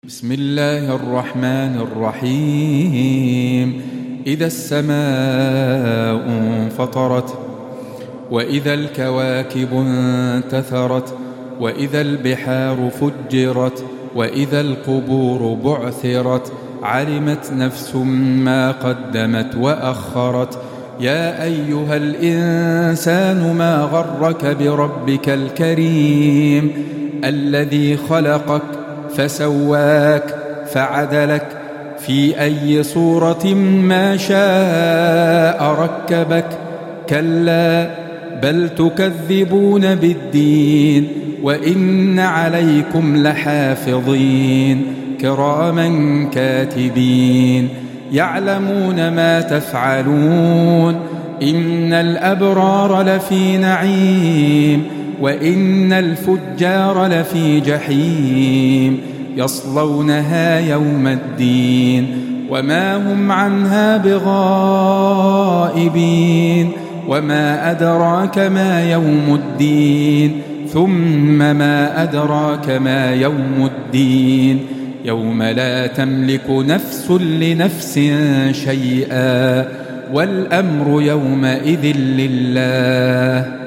بسم الله الرحمن الرحيم. إذا السماء انفطرت وإذا الكواكب انتثرت وإذا البحار فجرت وإذا القبور بعثرت علمت نفس ما قدمت وأخرت. يا أيها الإنسان ما غرك بربك الكريم الذي خلقك فسواك فعدلك في أي صورة ما شاء ركبك. كلا بل تكذبون بالدين وإن عليكم لحافظين كراما كاتبين يعلمون ما تفعلون. إن الأبرار لفي نعيم وإن الفجار لفي جحيم يصلونها يوم الدين وما هم عنها بغائبين. وما أدراك ما يوم الدين ثم ما أدراك ما يوم الدين يوم لا تملك نفس لنفس شيئا والأمر يومئذ لله.